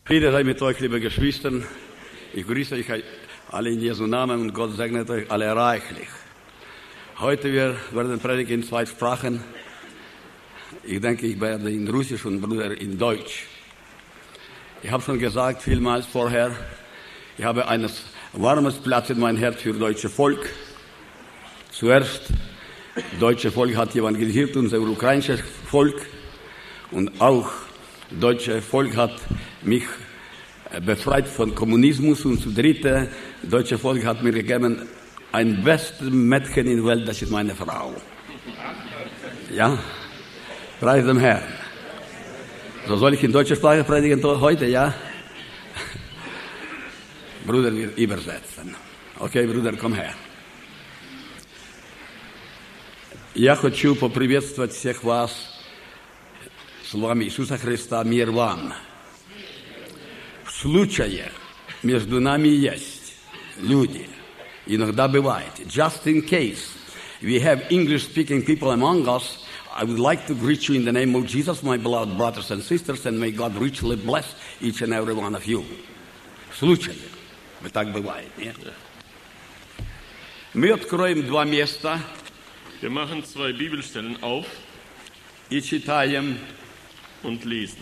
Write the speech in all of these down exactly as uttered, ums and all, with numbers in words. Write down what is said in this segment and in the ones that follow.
Friede sei mit euch, liebe Geschwister. Ich grüße euch alle in Jesu Namen und Gott segnet euch alle reichlich. Heute wir werden predigen in zwei Sprachen. Ich denke, ich werde in Russisch und Bruder in Deutsch. Ich habe schon gesagt, vielmals vorher, ich habe ein warmes Platz in mein Herz für das deutsche Volk. Zuerst, das deutsche Volk hat evangelisiert, unser ukrainisches Volk. Und auch das deutsche Volk hat mich befreit von Kommunismus. Und zum Dritten, das deutsche Volk hat mir gegeben, ein bestes Mädchen in der Welt, das ist meine Frau. Ja, preis dem Herrn. So soll ich in deutscher Sprache predigen heute, ja? Bruder, wir übersetzen. Окей, Bruder, komm her. Я хочу поприветствовать всех вас словами Иисуса Христа «Мир вам». В случае между нами есть люди, иногда бывает, just in case we have English-speaking people among us, I would like to greet you in the name of Jesus, my beloved brothers and sisters, and may God richly bless each and every one of you. В случае, так бывает, нет? Мы откроем два места. Wir machen zwei Bibelstellen auf и читаем und lesen.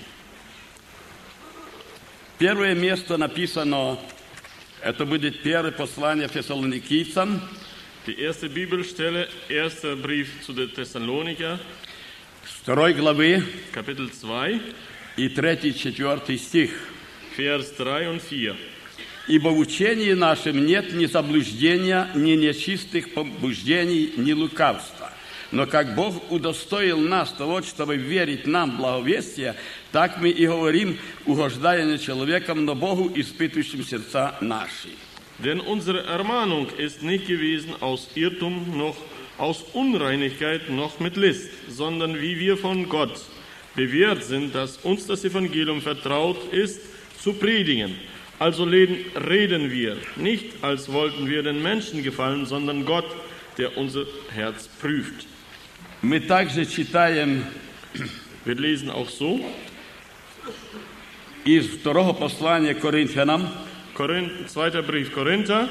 Первое место написано, это будет первое послание Фессалоникийцам. Die erste Bibelstelle, erster Brief zu den Thessaloniker, второй главы, Kapitel zwei, и третий, четвертый стих. Vers drei und vier. Ибо в учении нашем нет ни заблуждения, ни нечистых побуждений, ни лукавства. Но как Бог удостоил нас того, чтобы верить нам благовестие, так мы и говорим, угождая не человеком, но Богу, испытывающим сердца наши. Denn unsere Ermahnung ist nicht gewesen aus Irrtum, noch aus Unreinigkeit, noch mit List, sondern wie wir von Gott bewährt sind, dass uns das Evangelium vertraut ist, zu predigen. Also reden wir, nicht als wollten wir den Menschen gefallen, sondern Gott, der unser Herz prüft. Мы также читаем Wir lesen auch so из второго послания Коринфянам, Korinth, zweiter Brief Korinther,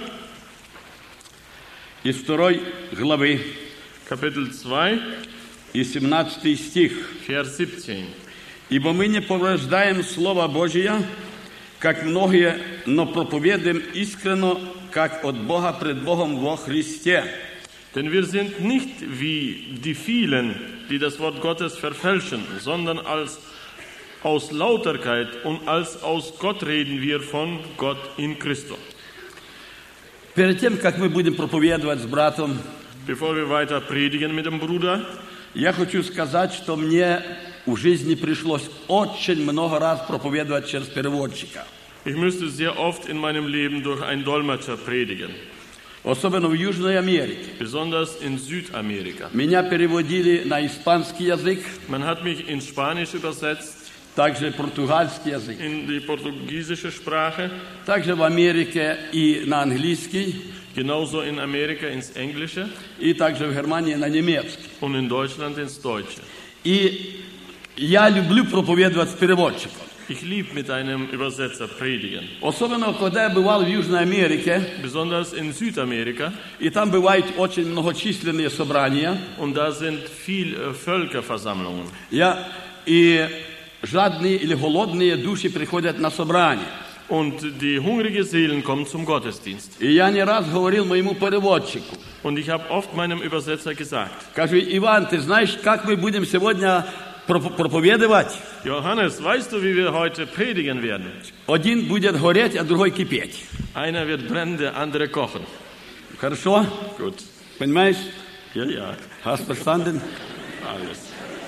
из второй главы, Kapitel zwei, и семнадцатый стих. Vers siebzehn. Ибо мы не порождаем Слово Божие, как многие, но проповедуем искренно, как от Бога пред Богом во Христе. Denn wir sind nicht wie die vielen, die das Wort Gottes verfälschen, sondern als aus Lauterkeit und als aus Gott reden wir von Gott in Christus. Перед тем, как мы будем проповедовать с братом, Bevor wir weiter predigen mit dem Bruder, я хочу сказать, что мне в жизни пришлось очень много раз проповедовать через переводчика. ich müsste sehr oft in meinem Leben durch einen Dolmetscher predigen, Особенно в Южной Америке. besonders in Südamerika. Меня переводили на испанский язык, Man hat mich in Spanisch übersetzt, также португальский язык, in die portugiesische Sprache, также в Америке и на английский, genauso in Amerika ins Englische и также в Германии на немецкий. und in Deutschland ins Deutsche. И я люблю проповедовать с переводчиком. Ich liebe mit einem Übersetzer predigen, Особенно, когда я бывал в Южной Америке, besonders in Südamerika, и там бывают очень многочисленные собрания, und da sind viel äh, Völkerversammlungen. я, и жадные или голодные души приходят на собрание. Und die hungrige Seelen kommen zum Gottesdienst. И я не раз говорил моему переводчику, Und ich habe oft meinem Übersetzer gesagt, скажу, Иван, ты знаешь, как мы будем сегодня проп- проповедовать? Johannes, weißt du, wie wir heute predigen werden? Один будет гореть, а другой кипеть. Einer wird brennen, der andere kochen. Хорошо? Gut. Понимаешь? Ja, ja, Hast verstanden? alles.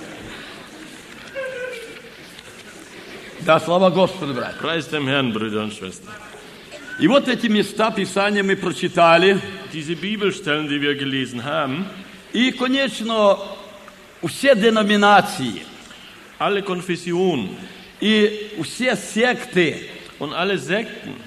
Да, слава Господу, брат. Preis dem Herrn, Brüder und Schwestern. И вот эти места Писания мы прочитали. Diese Bibelstellen, die wir gelesen haben, И, конечно, все деноминации, alle Konfessionen и все секты, und alle Sekten,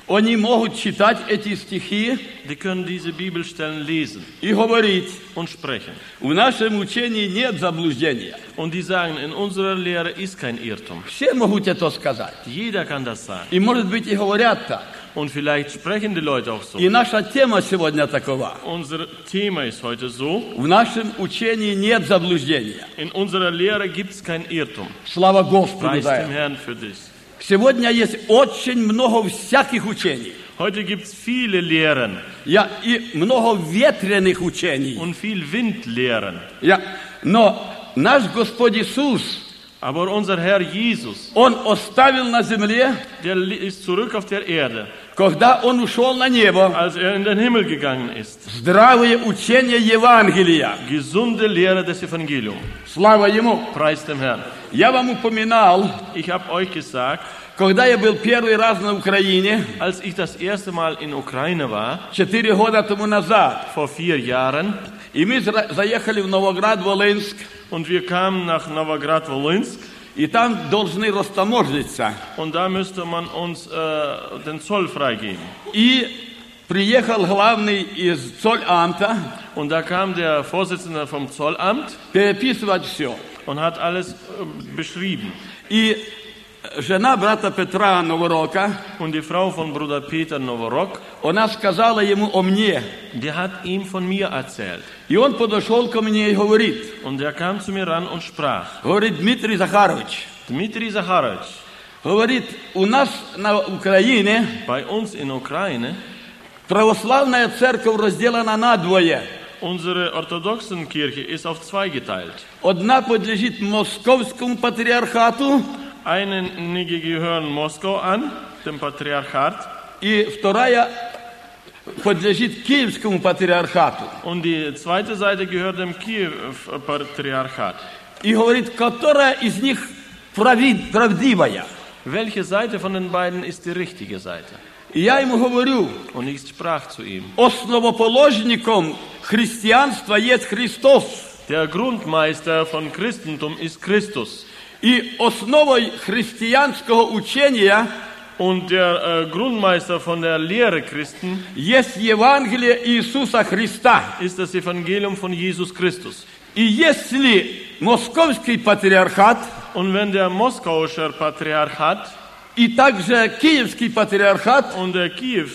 они могут читать эти стихи die können diese Bibelstellen lesen и говорить, und sprechen. в нашем учении нет заблуждения. Und die sagen, in unserer Lehre ist kein Irrtum. Все могут это сказать. Jeder kann das sagen. И, может быть, и говорят так. Und vielleicht sprechen die Leute auch so. И наша тема сегодня такова. Unser Thema ist heute so, В нашем учении нет заблуждения. in unserer Lehre gibt es kein Irrtum. Слава Господу Preis за dem это. Herrn für dich. Сегодня есть очень много всяких учений. Heute gibt es viele Lehren Я, и много ветреных учений. und viel Windlehren. Я, но наш Господь Иисус, Aber unser Herr Jesus, Он оставил на земле, der ist zurück auf der Erde, когда Он ушел на небо, als er in den Himmel gegangen ist. здравое учение Евангелия. Gesunde Lehre des Evangeliums. Слава Ему. Preis dem Herrn. Я вам упоминал, Ich habe euch gesagt, когда я был первый раз на Украине, als ich das erste Mal in Ukraine war, четыре года тому назад, vor vier Jahren, и мы зра- заехали в Новоград-Волынск, und wir kamen nach Novograd-Volynsk, и там должны растаможиться. und da müsste man uns äh, den Zoll freigeben. И приехал главный из Золламта Und da kam der Vorsitzende vom Zollamt переписывать все. und hat alles äh, beschrieben. И жена брата Петра Новорока, Und die Frau von Bruder Peter Novorok, она сказала ему о мне. die hat ihm von mir erzählt. И он подошел ко мне и говорит, Und er kam zu mir ran und sprach, говорит, Дмитрий Захарович, Dmitri Zaharovich, говорит, у нас на Украине bei uns in Ukraine, православная церковь разделена на двое. unsere orthodoxen Kirche ist auf zwei geteilt. Одна подлежит Московскому патриархату, Einige gehören Moskau an, dem Patriarchat, и вторая подлежит Киевскому патриархату. und die zweite Seite gehört dem Kiew-Patriarchat. И говорит, которая из них прави- правдивая. Welche Seite von den beiden ist die richtige Seite? И я ему говорю, Und ich sprach zu ihm, основоположником христианства есть Христос. der Grundmeister von Christentum ist Christus. И основой христианского учения Und der äh, Grundmeister von der Lehre Christen есть Евангелие Иисуса Христа. ist das Evangelium von Jesus Christus. И если Московский патриархат Und wenn der moskauische Patriarchat и также Киевский патриархат und der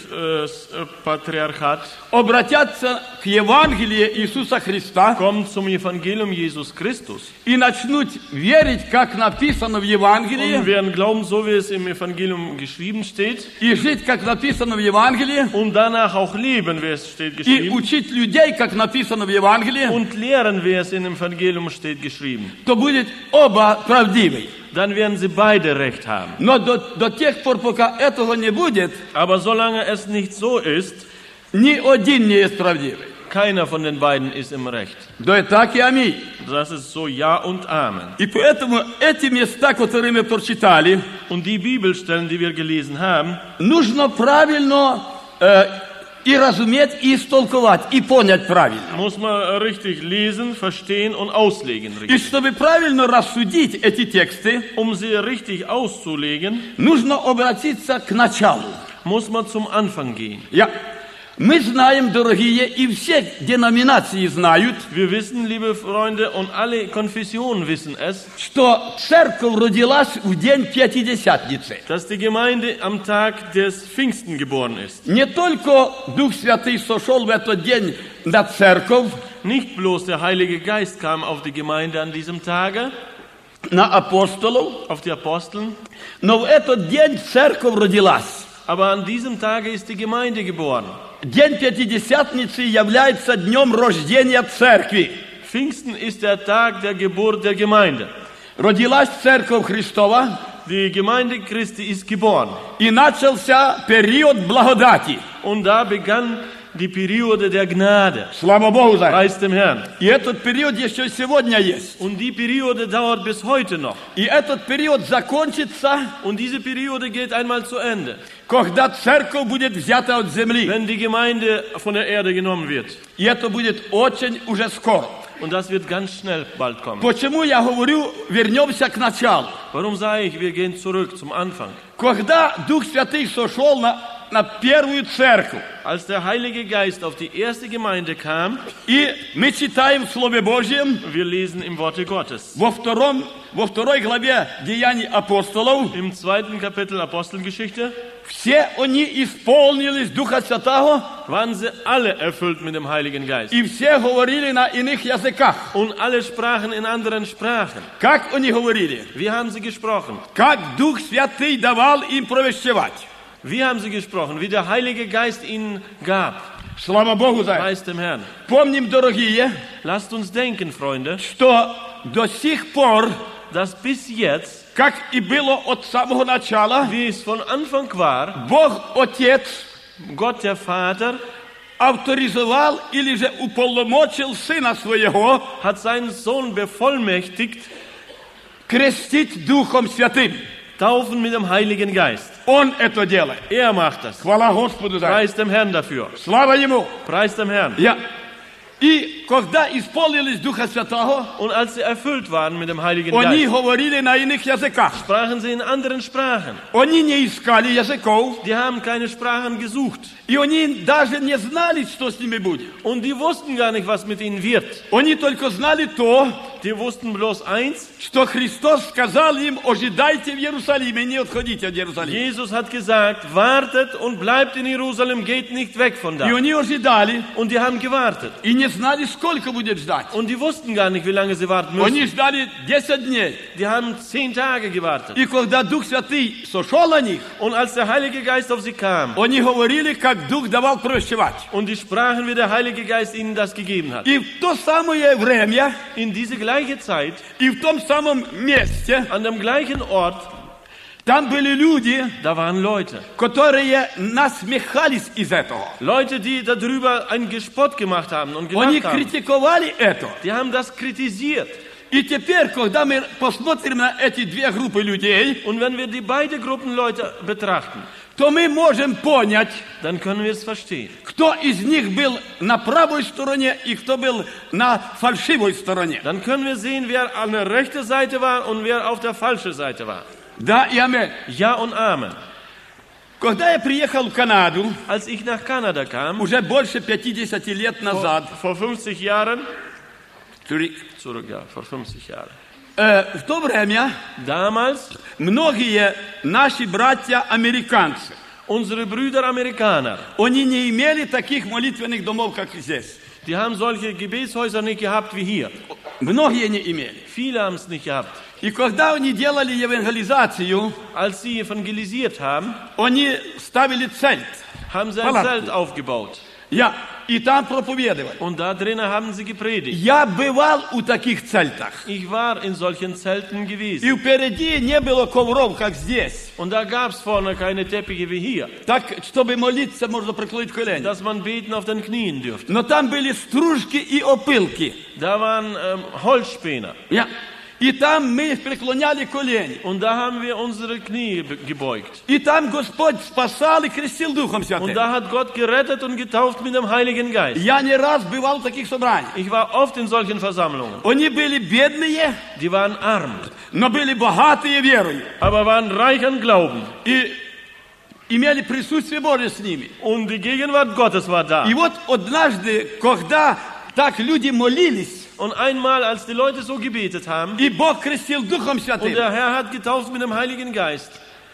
Kiew-Patriarchat обратятся к Евангелию Иисуса Христа kommen zum Evangelium Jesus Christus и начнут верить, как написано в und Евангелии, werden glauben, so wie es im Evangelium geschrieben steht, и жить, как написано в Евангелии, und danach auch leben, wie es steht и geschrieben, учить людей, как написано в Евангелии, und lehren, wie es in dem Evangelium steht geschrieben, то будет оба правдивы. dann werden sie beide recht haben. Но до, до тех пор, пока этого не будет, Aber solange es nicht so ist, ни один не есть правдивый. keiner von den beiden ist im Recht. Да и так и аминь. Das ist so Ja und Amen. И поэтому эти места, которые мы прочитали, Und die Bibelstellen, die wir gelesen haben, нужно правильно э, и разуметь, и истолковать, и понять правильно. muss man richtig lesen, verstehen und auslegen. И Richtig. чтобы правильно рассудить эти тексты, Um sie richtig auszulegen, нужно обратиться к началу. muss man zum Anfang gehen. Я, мы знаем, дорогие, и все деноминации знают, Wir wissen, liebe Freunde, und alle Konfessionen wissen es, что церковь родилась в день Пятидесятницы. dass die Gemeinde am Tag des Pfingsten geboren ist. Не только Дух Святый сошел в этот день на церковь, Nicht bloß der Heilige Geist kam auf die Gemeinde an diesem Tage, на апостолов, auf die Aposteln, но в этот день церковь родилась. aber an diesem Tage ist die Gemeinde geboren. День Пятидесятницы является днем рождения церкви. Pfingsten ist der Tag der Geburt der Gemeinde. Родилась церковь Христова, Die Gemeinde Christi ist geboren. и начался период благодати. Und da begann die Periode der Gnade. Слава Богу за это. Preis dem Herrn. И этот период еще сегодня есть. Und die Periode dauert bis heute noch. И этот период закончится, Und diese Periode geht einmal zu Ende, когда церковь будет взята от земли. wenn die Gemeinde von der Erde genommen wird. И это будет очень уже скоро. Und das wird ganz schnell bald kommen. Почему я говорю, вернемся к началу? Warum sage ich, wir gehen zurück zum Anfang? Когда Дух Святый сошел на на первую церковь. Als der Heilige Geist auf die erste Gemeinde kam, И мы читаем в Слове Божьем wir lesen im Worte Gottes. во, втором, во второй главе Деяний апостолов, Im zweiten Kapitel Apostelgeschichte все они исполнились Духа Святого, waren sie alle erfüllt mit dem Heiligen Geist. и все говорили на иных языках. Und alle sprachen in anderen Sprachen. Как они говорили? Wie haben sie gesprochen? Как Дух Святый давал им провещевать. Wie haben sie gesprochen? Wie der Heilige Geist ihnen gab. Слава Богу за это. Preis dem Herrn. Помним, дорогие, Lasst uns denken, Freunde, что до сих пор, dass bis jetzt, как и было от самого начала, wie es von Anfang war, Бог Отец Gott der Vater авторизовал или же уполномочил Сына Своего hat seinen Sohn bevollmächtigt, крестить Духом Святым. taufen mit dem Heiligen Geist. Он это делает. Er macht das. Хвала Господу за это. Preis dem Herrn dafür. Слава Ему. Preis dem Herrn. Я. И когда исполнились Духа Святого, Und als sie erfüllt waren mit dem Heiligen они Geist, говорили на иных языках. sprachen sie in anderen Sprachen. Они не искали языков, Die haben keine Sprachen gesucht. и они даже не знали, что с ними будет. Und die wussten gar nicht, was mit ihnen wird. Они только знали то, Die wussten bloß eins, что Христос сказал им: ожидайте в Иерусалиме, не отходите от Иерусалима. Jesus hat gesagt, wartet und bleibt in Jerusalem, geht nicht weg von da. И они ожидали, Und die haben gewartet. и не знали, сколько будет ждать. Und die wussten gar nicht, wie lange sie warten müssen. Они ждали десять дней. Die haben zehn Tage gewartet. И когда Дух Святый сошел на них, Und als der Heilige Geist auf sie kam, они говорили, как Дух давал провещевать. und die sprachen, wie der Heilige Geist ihnen das gegeben hat. И в то самое время, In diese gleiche Zeit, и в том самом месте, an dem gleichen Ort, там были люди, da waren Leute. которые насмехались из этого. Leute, die darüber einen Gespott gemacht haben und Они gelacht haben. критиковали это. Die haben das kritisiert. И теперь, когда мы посмотрим на эти две группы людей, Und wenn wir die beide Gruppen Leute betrachten, то мы можем понять, dann können wir es verstehen. кто из них был на правой стороне и кто был на фальшивой стороне. Dann können wir sehen, wer an der rechten Seite war und wer auf der falschen Seite war. Да и аминь. Ja und Amen. Когда я приехал в Канаду, Als ich nach Kanada kam, уже больше пятидесяти лет vor, назад, vor fünfzig Jahren, Zurück, zurück, ja, vor fünfzig Jahren. э, в то время Damals, многие наши братья-американцы, unsere Brüder Amerikaner, они не имели таких молитвенных домов, как здесь. die haben solche Gebetshäuser nicht gehabt wie hier. Многие не имели. Viele haben es nicht gehabt. И когда они делали евангелизацию, Als sie evangelisiert haben, они ставили цельт. haben sie ein Palatten. Zelt aufgebaut. Я, и там проповедовали. Und da drinnen haben sie gepredigt. Я бывал у таких цельтах. Ich war in solchen Zelten И gewesen. впереди не было ковров, как здесь. Und da gab es vorne keine Teppiche wie hier, Так, чтобы молиться, можно преклонить колени. dass man beten auf den Knien dürfte. Но там были стружки и опилки. Da waren ähm, Holzspäne. Я. И там мы преклоняли колени. Und da haben wir unsere Knie be- gebeugt. И там Господь спасал и крестил Духом Und Святым. da hat Gott gerettet und getauft mit dem Heiligen Geist. Я не раз бывал в таких собраниях. Ich war oft in solchen Versammlungen. Они были бедные, Die waren arm, но были богатые верою. aber waren reich an Glauben. И имели присутствие Божие с ними. Und die Gegenwart Gottes war da. И вот однажды, когда так люди молились, Und einmal, als die Leute so gebetet haben, и Бог крестил Духом und Святым, der Herr hat getauft mit dem Heiligen Geist,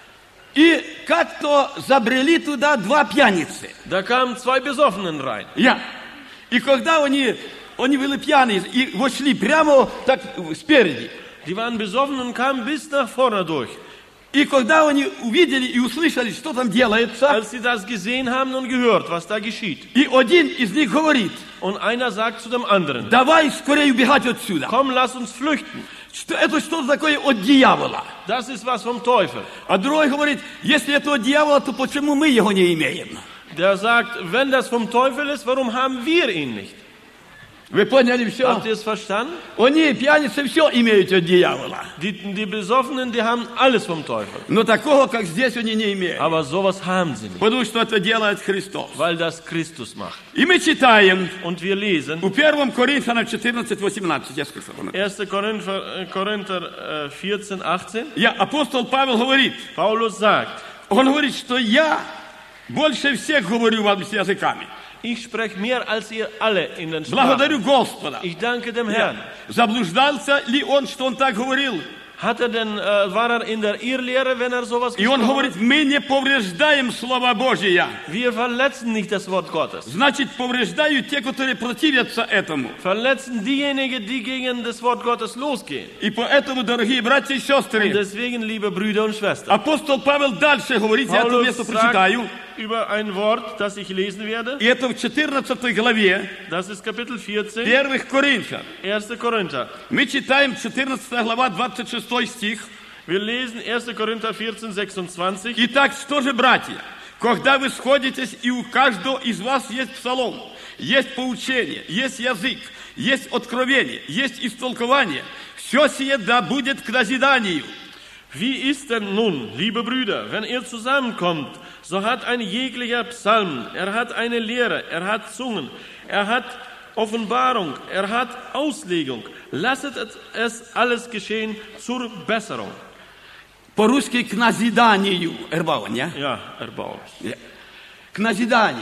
и как-то забрели туда два пьяницы. da kamen zwei Besoffenen rein. Я. И когда они, они были пьяные и вошли прямо так спереди, Die waren besoffen und kamen bis nach vorne durch. и когда они увидели и услышали, что там делается, Als sie das gesehen haben und gehört, was da geschieht. и один из них говорит: Und einer sagt zu dem anderen, давай скорее убегать отсюда. komm, lass uns flüchten. Что, это что такое от дьявола? Das ist was vom Teufel. А другой говорит: если это от дьявола, то почему мы его не имеем? Der sagt, wenn das vom Teufel ist, warum haben wir ihn nicht? Вы поняли все? Habt ihr es verstanden? Они, пьяницы, все имеют от дьявола. Die, die Besoffenen, die haben alles vom Teufel. Но такого, как здесь, они не имеют. Aber sowas haben sie nicht, Потому что это делает Христос. weil das Christus macht. И мы читаем Und wir lesen, у первого Коринфянам четырнадцать восемнадцать. Я скажу. erster Korinther, äh, Korinther äh, vierzehn, achtzehn. Я, апостол Павел говорит, Paulus sagt, он говорит, что я Больше всех говорю вам с языками. Ich spreche mehr als ihr alle in den Благодарю Sprachen. Господа. Ich danke dem Herrn. Заблуждался ли он, что он так говорил? Hat er denn, äh, war er in der Irrlehre, wenn er sowas И он gesprochen говорит, мы не повреждаем Слово Божие. hat? Wir verletzen nicht das Wort Gottes. Значит, повреждают те, которые противятся этому. Verletzen diejenigen, die gegen das Wort Gottes losgehen. И поэтому, дорогие братья и Und сестры, deswegen, liebe Brüder und Schwestern, апостол Павел дальше говорит, я это Paulus место sagt прочитаю, über ein Wort, das ich lesen werde. и это в четырнадцатой главе Das ist Kapitel vierzehn, первых Коринфян. erster Korinther. Мы читаем четырнадцатая глава, двадцать шестой стих. Wir lesen erster Korinther vierzehn, sechsundzwanzig. Итак, что же, братья, когда вы сходитесь, и у каждого из вас есть псалом, есть поучение, есть язык, есть откровение, есть истолкование, все сие да будет к назиданию. Wie ist denn nun, liebe Brüder, wenn ihr zusammenkommt, so hat ein jeglicher Psalm, er hat eine Lehre, er hat Zungen, er hat Offenbarung, er hat Auslegung. Lasset es alles geschehen zur Besserung. По-русски к назиданию. Эрбаун, не? Ja, erbaulich. К назиданию.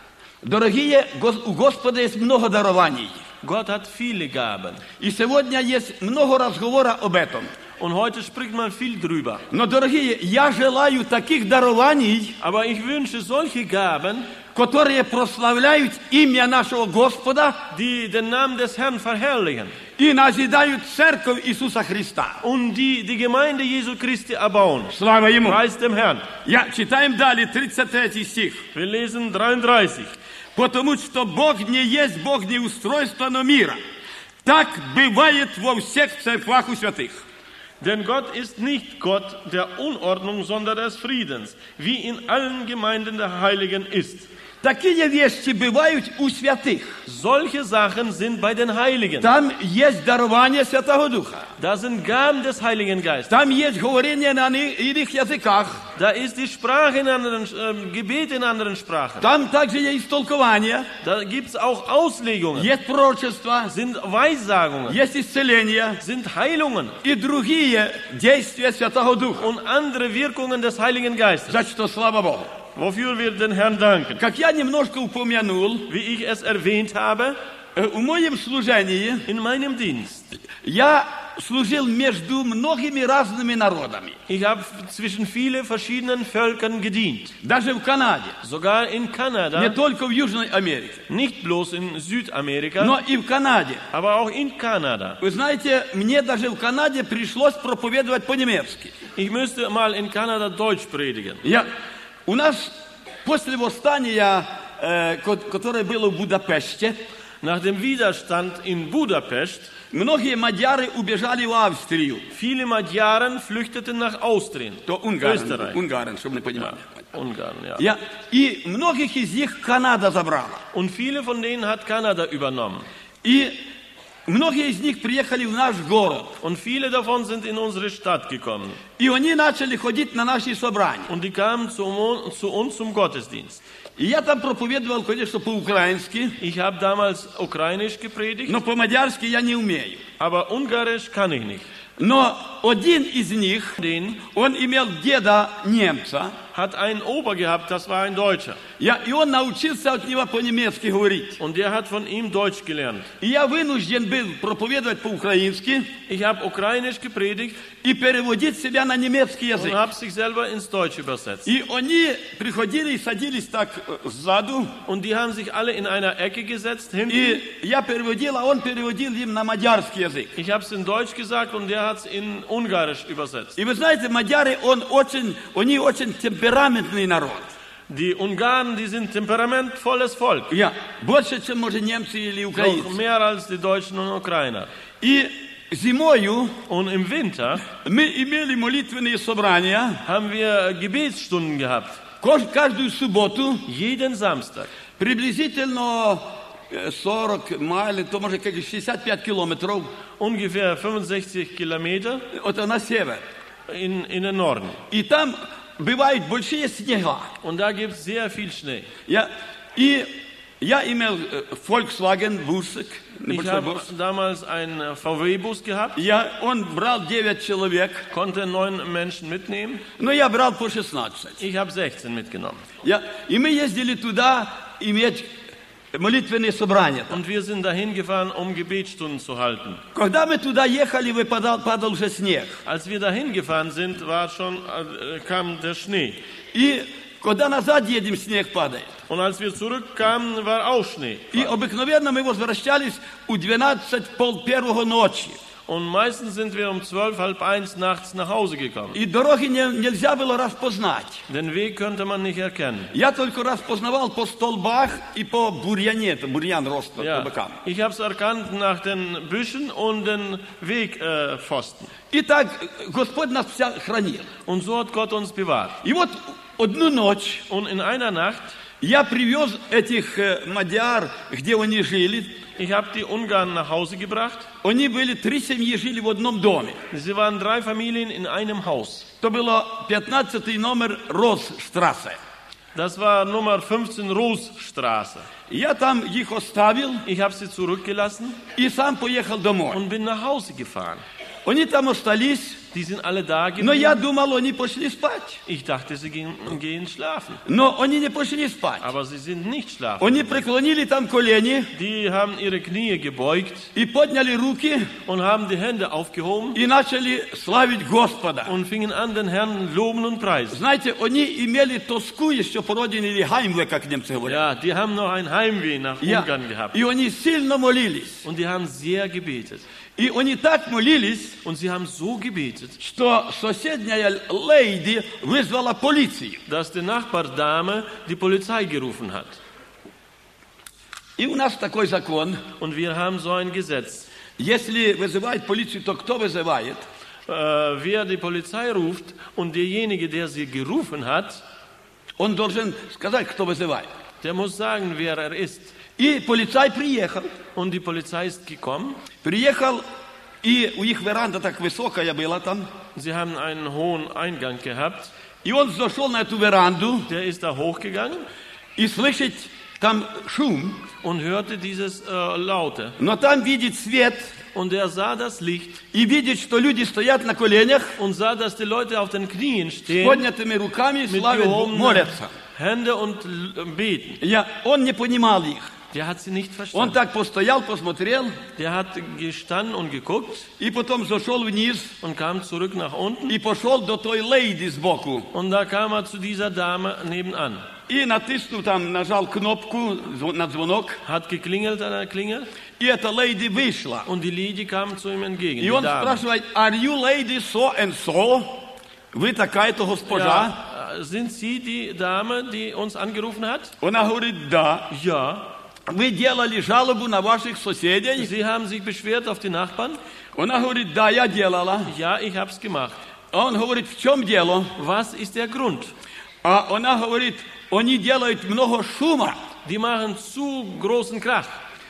Дорогие, гос- у Господа есть много дарований. Gott hat viele Gaben. И сегодня есть много разговора об этом. Und heute spricht man viel drüber. Но, дорогие, я желаю таких дарований, Aber ich wünsche solche Gaben, которые прославляют имя нашего Господа die den Namen des Herrn verherrlichen и назидают церковь Иисуса Христа. und die die Gemeinde Jesu Christi erbauen. Слава Ему! Preis dem Herrn. Я читаем далее, тридцать третий стих. Wir lesen dreiunddreißig. Потому что Бог не есть Бог не устройства, но мира. Так бывает во всех церквах у святых. Denn Gott ist nicht Gott der Unordnung, sondern des Friedens, wie in allen Gemeinden der Heiligen ist. Такие вещи бывают у святых. Solche Sachen sind bei den Heiligen. Там есть дарование Святого Духа. Da sind Gaben des Heiligen Geistes. Там есть говорение на иных языках. Da ist die Sprache in anderen, äh, Gebet in anderen Sprachen. Там также есть толкование, Da gibt es auch Auslegungen, есть пророчество, sind Weissagungen, есть исцеление sind Heilungen и другие действия Святого Духа. und andere Wirkungen des Heiligen Geistes. За что слава Богу. Wofür wir den Herrn danken. Как я немножко упомянул, Wie ich es erwähnt habe, э, в моем служении in meinem Dienst. я служил между многими разными народами. Ich habe zwischen vielen verschiedenen Völkern gedient. Даже в Канаде. Sogar in Не Kanada, только в Южной Америке, nicht bloß in Südamerika, но и в Канаде. aber auch in Kanada. Вы знаете, мне даже в Канаде пришлось проповедовать по-немецки. Ich müsste mal in Kanada Deutsch predigen. Я, у нас после восстания, э, ко- которое было в Будапеште, Nach dem Widerstand in Budapest, многие мадьяры убежали в Австрию. viele Magyaren flüchteten nach Austrien, То Унгарн, Österreich. Унгарн, чтобы не понимали. Ungarn, ja. Я, и многих из них Канада забрала. Und viele von denen hat Kanada übernommen. И многие из них приехали в наш город. Und viele davon sind in unsere Stadt gekommen. И они начали ходить на наши собрания. Und die kamen zu, zu uns zum Gottesdienst. И я там проповедовал, конечно, по-украински, Ich habe damals ukrainisch gepredigt, но по-мадярски я не умею. aber ungarisch kann ich nicht. Но один из них, Den он имел деда немца, hat einen Opa gehabt, das war ein Deutscher. я, и он научился от него по-немецки говорить. Und der hat von ihm Deutsch gelernt. И я вынужден был проповедовать по-украински Ich habe ukrainisch gepredigt и переводить себя на немецкий und язык. habe sich selber ins Deutsche übersetzt. И они приходили и садились так э, сзаду, Und die haben sich alle in einer Ecke gesetzt, hinten. и я переводил, а он переводил им на мадярский язык. Ich habe es in Deutsch gesagt und der hat es in Ungarisch übersetzt. И вы знаете, мадяры, он очень, они очень темпераментный народ. Die Ungarn, die sind temperamentvolles Volk. Я, больше, чем, может, немцы или Noch украинцы. mehr als die Deutschen und Ukrainer. И зимою Und im Winter мы имели молитвенные собрания haben wir Gebetsstunden gehabt. кож- каждую субботу, Jeden Samstag. приблизительно э, сорок майл, то может как шестьдесят пять километров, Ungefähr fünfundsechzig Kilometer это на север. in, in den Norden. И там бывают большие снега. Und da gibt es sehr viel Schnee. Я, и Я имел э, Volkswagen Busик, Ich небольшой habe бус. damals einen V W-Bus gehabt, Я, он брал девять человек, konnte neun Menschen mitnehmen. но я брал по шестнадцать. Ich habe sechzehn mitgenommen. Я, и мы ездили туда иметь молитвенные собрания. Und wir sind dahin gefahren, um Gebetsstunden zu halten. Когда мы туда ехали, выпадал, падал уже снег. Als wir dahin gefahren sind, war schon, äh, kam der Schnee. И когда назад едем, снег падает. Und als wir zurückkamen, war auch Schnee. И обыкновенно мы возвращались у двенадцать, пол первого ночи. Und meistens sind wir um zwölf, halb eins nachts nach Hause gekommen. И дороги не, нельзя было распознать. Den Weg könnte man nicht erkennen. Я только распознавал по столбах и по бурьяне. Это бурьян рос по Ja, бокам. ich habe es erkannt nach den Büschen und den Wegpfosten. Äh, Pfosten. И так Господь нас вся хранил. Und so hat Gott uns bewahrt. И вот одну ночь Und in einer Nacht, я привез этих э, мадьяр, где они жили. ich habe die Ungarn nach Hause gebracht. Они были, три семьи жили в одном доме. Sie waren drei Familien in einem Haus. То было пятнадцатый номер Росстрассе. Das war Nummer fünfzehn Rosstraße. Я там их оставил Ich habe sie zurückgelassen и сам поехал домой. und bin nach Hause gefahren. Они там остались, Die sind alle da но я geblieben. думал, они пошли спать. Ich dachte, sie gehen, gehen schlafen. Но они не пошли спать. Aber sie sind nicht schlafen. Они преклонили там колени Die haben ihre Knie gebeugt и подняли руки und haben die Hände aufgehoben и начали славить Господа. und fingen an, den Herrn loben und preisen. Знаете, они имели тоску еще по родине, или Heimweh, как немцы говорят. Ja, die haben noch ein Heimweh nach Я- Ungarn gehabt. И они сильно молились. Und die haben sehr gebetet. И они так молились, Und sie haben so gebetet, что соседняя леди вызвала полицию. dass die Nachbardame die Polizei gerufen hat. И у нас такой закон. Und wir haben so ein Gesetz. Если вызывает полицию, то кто вызывает? Äh, wer die Polizei ruft und derjenige, der sie gerufen hat, Он должен сказать, кто вызывает. der muss sagen, wer er ist. И полицай приехал. Und die Polizei ist gekommen. Приехал, и у них веранда так высокая была там. Sie haben einen hohen Eingang gehabt. И он зашел на эту веранду Der ist da hochgegangen и слышит там шум, und hörte dieses äh, Laute. но там видит свет Und er sah das Licht и видит, что люди стоят на коленях und sah, dass die Leute auf den Knien с stehen, поднятыми руками, mit славят, gehobenen молятся. Händen und l- beten. Я, он не понимал их. Der hat sie nicht Он verstanden. так постоял, посмотрел, Der hat gestanden und geguckt и потом зашел вниз und kam zurück nach unten. и пошел до той лейди сбоку. Und da kam er zu dieser Dame nebenan. И натиснул там, нажал кнопку зв- на звонок, Hat geklingelt an der Klingel и эта лейди вышла. und die Lady kam zu ihm entgegen. И Die он Dame. спрашивает, are you lady so and so? Вы такая-то госпожа? Ja, äh, sind Sie die Dame, die uns angerufen hat? Она говорит, да. Ja. Вы делали жалобу на ваших соседей? Sie haben sich beschwert auf die Nachbarn? Она говорит, да, я делала. Ja, ich habe es gemacht. А он говорит, в чем дело? Was ist der Grund? А она говорит, они делают много шума. Die machen zu großen Krach.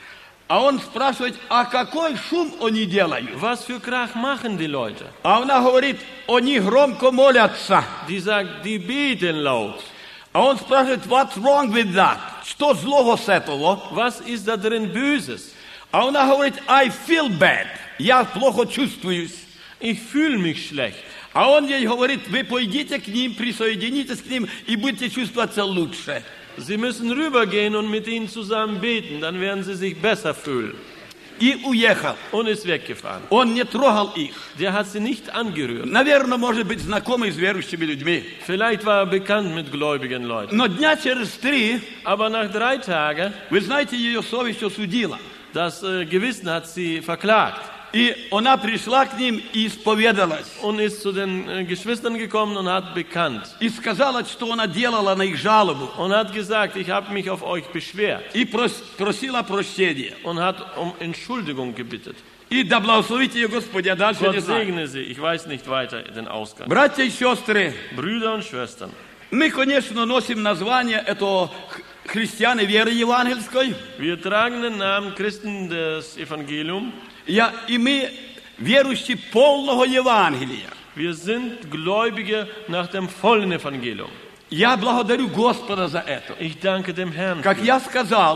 А он спрашивает, а какой шум они делают? Was für Krach machen die Leute? А она говорит, они громко молятся. Die sagt, die beten laut. А он спрашивает, what's wrong with that? Что злого с этого? Was ist da drin Böses? А она говорит, I feel bad. Я плохо чувствуюсь. Ich fühle mich schlecht. А он ей говорит, вы пойдите к ним, присоединитесь к ним и будете чувствоваться лучше. Sie müssen rübergehen und mit ihnen zusammen beten, dann werden sie sich besser fühlen. И уехал. Und ist weggefahren. Он не трогал их. Der hat sie nicht angerührt. Наверное, может быть, знакомый с верующими людьми. Vielleicht war er bekannt mit gläubigen Leuten. Но дня через три, Aber nach drei Tagen, вы знаете, ее совесть осудила. das äh, Gewissen hat sie verklagt. И она пришла к ним и исповедалась. Und ist zu den äh, Geschwistern gekommen und hat bekannt. И сказала, что она делала на их жалобу. Und hat gesagt, ich habe mich auf euch beschwert. И прос- просила прощения. Und hat um Entschuldigung gebeten. И да благословит ее Господь, я дальше не Gott знаю. segne sie. Ich weiß nicht weiter den Ausgang. Братья и сестры, Brüder und Schwestern, мы, конечно, носим название этого х- христианы веры евангельской. wir tragen den Namen Christen des Evangeliums. Я, и мы верующие полного Евангелия. Wir sind Gläubige nach dem vollen Evangelium. Я благодарю Господа за это. Ich danke dem Herrn. Как Für. я сказал,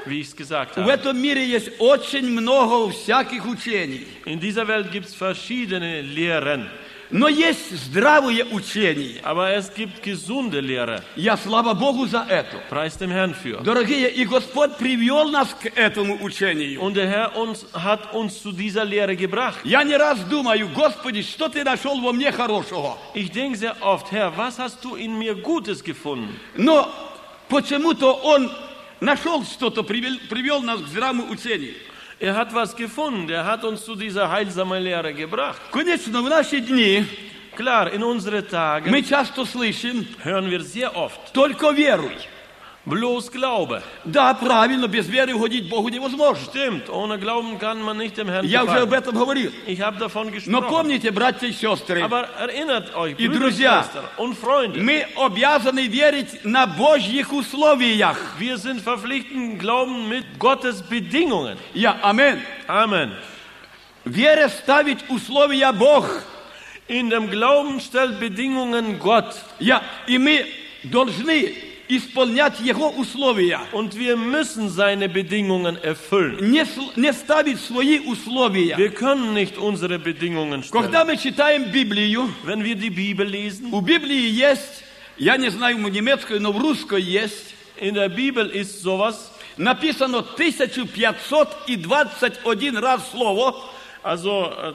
wie ich es gesagt в habe. этом мире есть очень много всяких учений. In dieser Welt gibt es verschiedene Lehren, Но есть здравые учения. aber es gibt gesunde Lehre. Я слава Богу за это. Preis dem Herrn für. Дорогие, и Господь привел нас к этому учению. Und der Herr uns, hat uns zu dieser Lehre gebracht. Я не раз думаю, Господи, что Ты нашел во мне хорошего? Ich denke sehr oft, Herr, was hast du in mir Gutes gefunden? Но почему-то Он нашел что-то, привел, привел нас к здравому учению. Er hat was gefunden, er hat uns zu dieser heilsamen Lehre gebracht. Конечно, в наши дни Klar, in unsere Tage мы часто слышим hören wir sehr oft, «только веруй». bloß Glaube. Да, правильно, без веры угодить Богу невозможно. Stimmt, ohne Glauben kann man nicht dem Herrn Я уже об gefallen. этом говорил. Ich habe davon Но gesprochen. помните, братья и сестры, Aber erinnert euch, И Brüder und друзья, Schwestern und Freunde, мы обязаны верить на Божьих условиях. wir sind verpflichtet, Glauben mit Gottes Bedingungen. Я, амин. Amen. Вере ставить условия Бог. In dem Glauben stellt Bedingungen Gott. Я, и мы должны исполнять Его условия. Und wir müssen seine Bedingungen erfüllen. Не, с- не ставить свои условия. Wir können nicht unsere Bedingungen Когда stellen. мы читаем Библию, Wenn wir die Bibel lesen, у Библии есть, я не знаю, в немецкой, но в русской есть, in der Bibel ist sowas, написано тысяча пятьсот двадцать один раз слово, also äh,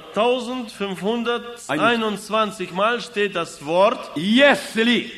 eintausendfünfhunderteinundzwanzig Mal steht das Wort если.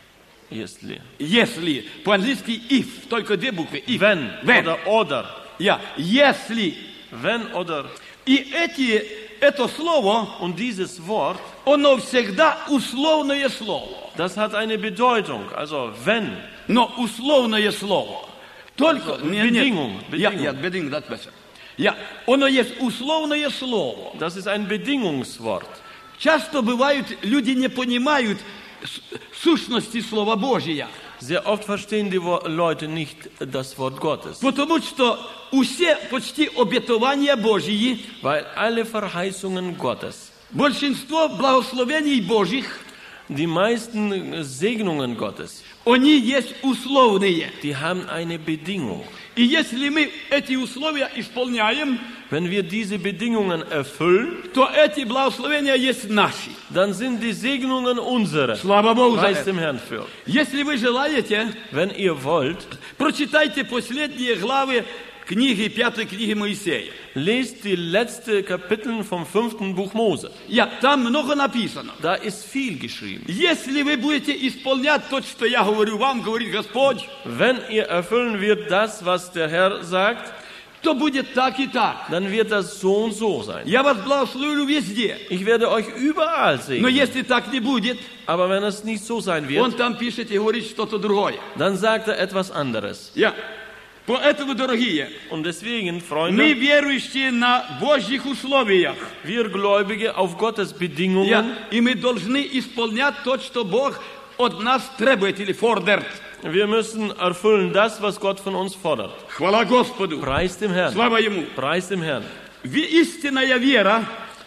если. Если. По-английски if, только две буквы. If. Wenn When. oder oder. Я. Если. Wenn oder. И эти, это слово, Und dieses Wort, оно всегда условное слово. das hat eine Bedeutung. Also wenn. Но условное слово. Только... не- нет. Bedingung, Я, bedingung. я, bedingung, that's better. Я. Оно есть условное слово. Das ist ein Bedingungswort. Часто бывает, люди не понимают с- сущности Слова Божия. Sehr oft verstehen die Wo- Leute nicht das Wort Gottes, Потому что все почти обетования Божьи, weil alle Verheißungen Gottes, большинство благословений Божьих, die meisten Segnungen Gottes, они есть условные. die haben eine Bedingung. И если мы эти условия исполняем, Wenn wir diese Bedingungen erfüllen, то эти благословения есть наши. dann sind die Segnungen unsere. Слава Богу за Preis это. dem Herrn für. Если вы желаете, Wenn ihr wollt, прочитайте последние главы книги, пятой книги Моисея. lest die letzte Kapitel vom fünften Buch Mose. Я, там много написано. Da ist viel geschrieben. Если вы будете исполнять то, что я говорю вам, говорит Господь, Wenn ihr erfüllen wird das, was der Herr sagt, то будет так и так. dann wird das so und so sein. Я вас благословлю везде. Ich werde euch überall Но segnen. если так не будет, Aber wenn es nicht so sein он wird, там пишет и говорит что-то другое. dann sagt er etwas anderes. Я. Поэтому, дорогие, Und deswegen, мы Freunde, верующие на Божьих условиях. wir Gläubige auf Gottes Я. Bedingungen, И мы должны исполнять то, что Бог от нас требует или fordert. wir müssen erfüllen das, was Gott von uns fordert. Хвала Господу. Preis dem Herrn. Слава Ему. Preis dem Herrn. Ви- Истинная вера,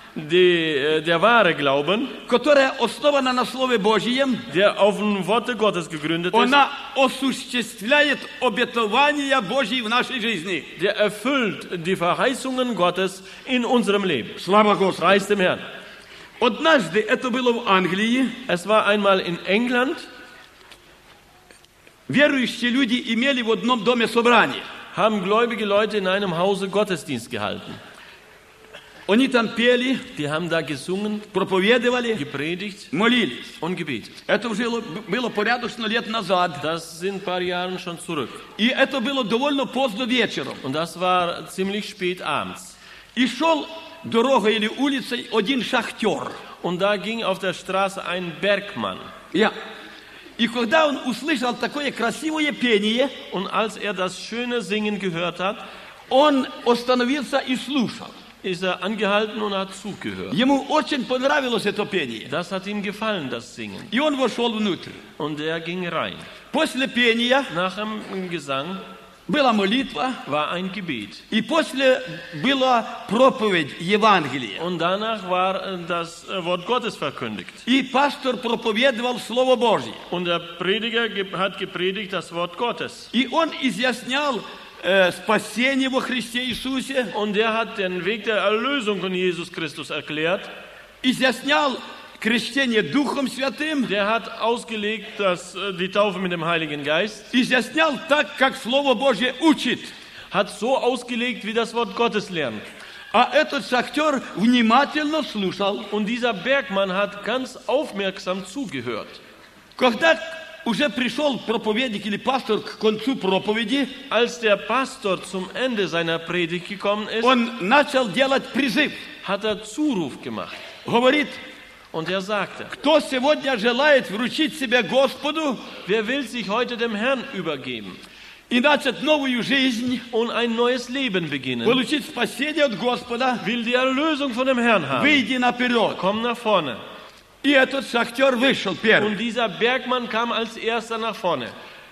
Die, äh, der wahre Glauben, которая основана на Слове Божьем, der auf dem Worte Gottes gegründet ist, она осуществляет обетования Божьи в нашей жизни. der erfüllt die Verheißungen Gottes in unserem Leben. Слава Господу. Preis dem Herrn. Однажды, это было в Англии, Es war einmal in England, верующие люди имели в одном доме собрание. haben gläubige Leute in einem Hause Gottesdienst gehalten. Они там пели, Die haben da gesungen, проповедовали, gepredigt молились. und gebetet. Это уже было- было порядочно лет назад. Das sind ein paar Jahre schon zurück. И это было довольно поздно вечером. Und das war ziemlich spät abends. И шел дорогой или улицей один шахтер. Und da ging auf der Straße ein Bergmann. Я. И когда он услышал такое красивое пение, Und als er das schöne Singen gehört hat, он остановился и слушал. ist er angehalten und hat zugehört. Ему очень понравилось это пение. Das hat ihm gefallen, das Singen. И он вошел внутрь. Und er ging rein. После пения Nach dem Gesang была молитва, war ein Gebet. и после была проповедь Евангелия. Und danach war äh, das äh, Wort Gottes verkündigt. И пастор проповедовал Слово Божье. Und der Prediger ge- hat gepredigt das Wort Gottes. И он изъяснял э, спасение во Христе Иисусе, und der hat den Weg der Erlösung von Jesus Christus erklärt. изъяснял крещение Духом Святым, Der hat ausgelegt, dass äh, die Taufe mit dem Heiligen Geist, изъяснял так, как Слово Божье учит. hat so ausgelegt, wie das Wort Gottes lernt. А этот шахтер внимательно слушал. Und dieser Bergmann hat ganz aufmerksam zugehört. Когда уже пришел проповедник или пастор к концу проповеди, Als der Pastor zum Ende seiner Predigt gekommen ist, он начал делать призыв. hat er Zuruf gemacht. Говорит, Und er sagte, кто сегодня желает вручить себя Господу wer will sich heute dem Herrn übergeben и начать новую жизнь, und ein neues Leben beginnen, получить спасение от Господа, will die Erlösung von dem Herrn haben, выйди наперед. komm nach vorne. И этот шахтер вышел первым. Und dieser Bergmann kam als erster nach vorne.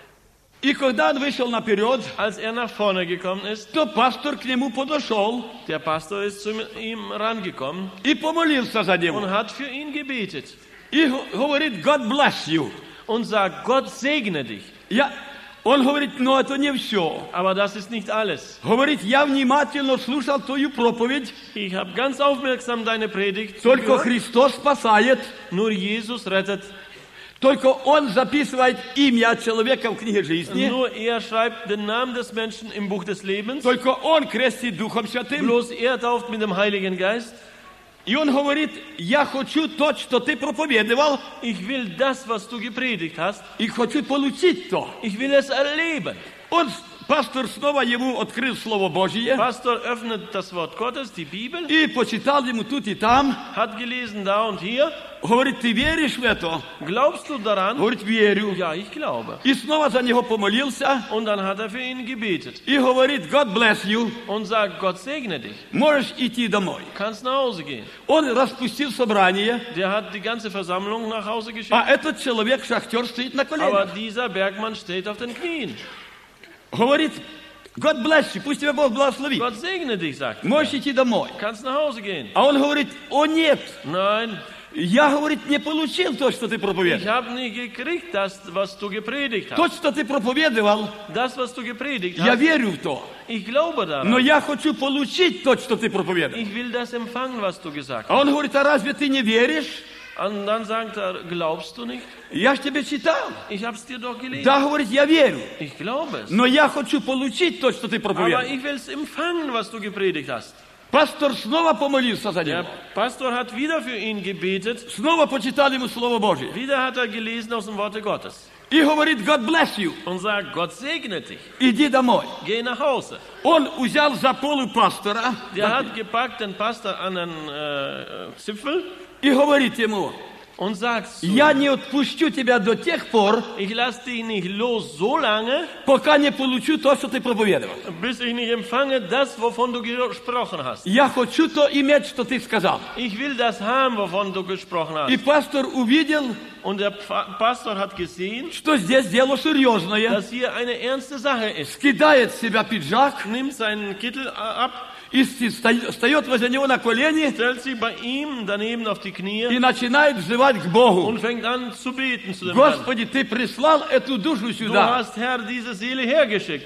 И когда он вышел наперед, Als er nach vorne gekommen ist, то пастор к нему подошел der Pastor ist zu ihm rangekommen и помолился за und него. hat für ihn gebetet И г- говорит, God bless you. und sagt, Gott segne dich. Я... Он говорит, но это не все. Aber das ist nicht alles. Говорит, я внимательно слушал твою проповедь. Ich habe ganz aufmerksam deine Predigt Только zugehört. Христос спасает. Nur Jesus rettet. Только Он записывает имя человека в книге жизни. Nur er schreibt den Namen des Menschen im Buch des Lebens. Только Он крестит Духом Святым. Bloß er tauft mit dem Heiligen Geist. И Он говорит, я хочу то, что ты проповедовал, Ich will das, was du gepredigt hast, и хочу получить то. ich will es erleben. Он, пастор снова ему открыл Слово Божье Pastor öffnet das Wort Gottes, die Bibel, и почитал ему тут и там. hat gelesen da und hier. Говорит, ты веришь в это? Glaubst du daran? Говорит, верю. Ja, ich glaube. И снова за него помолился Und dann hat er für ihn gebetet и говорит, God bless you. und sagt, Gott segne dich. Можешь идти домой. Kannst nach Hause gehen. Он распустил собрание, Der hat die ganze Versammlung nach Hause geschickt. а этот человек, шахтер, стоит на Aber коленях. dieser Bergmann steht auf den Knien. Говорит, God bless you, пусть тебя Бог благословит. Gott segne dich, sagt er. Можешь идти домой. Kannst nach Hause gehen. А он говорит, о нет, Nein, я, говорит, не получил то, что ты ich проповедовал. habe nicht gekriegt, das, was du gepredigt То, hast. что ты проповедовал, Das, was du gepredigt я hast, верю в то. ich glaube Но daran. я хочу получить то, что ты проповедовал. Ich will das empfangen, was du gesagt А hast. он говорит, а разве ты не веришь? Und dann sagt er, glaubst du nicht? Я ж тебе читал. Ich habe es dir doch gelesen. Да, говорит, я верю. Ich glaube es. Но я хочу получить то, что ты Aber проповедовал. ich will es empfangen, was du gepredigt hast. Пастор снова помолился за Der него. Pastor hat wieder für ihn gebetet. Снова почитал ему Слово Божье. Wieder hat er gelesen aus dem Worte Gottes. И говорит, God bless you. Und sagt, Gott segne dich. Иди домой. Geh nach Hause. Он взял за полу пастора Der hat gepackt den Pastor an den äh, Zipfel и говорит ему, und sagt, zu я ihm, не отпущу тебя до тех пор, ich lasse dich nicht los so lange, пока не получу то, что ты проповедовал. bis ich nicht empfange das, wovon du gesprochen hast. Я хочу то иметь, что ты сказал. Ich will das haben, wovon du gesprochen И hast. пастор увидел, Und der Pfa- Pastor hat gesehen, что здесь дело серьезное. dass hier eine ernste Sache ist. Скидает с себя пиджак, Nimmt seinen Kittel ab, и встает возле него на колени stellt sich bei ihm daneben auf die и Knie начинает взывать к Богу. und fängt an zu beten zu dem Herrn. Господи, ты прислал эту душу Du сюда. hast, Herr, diese Seele hergeschickt.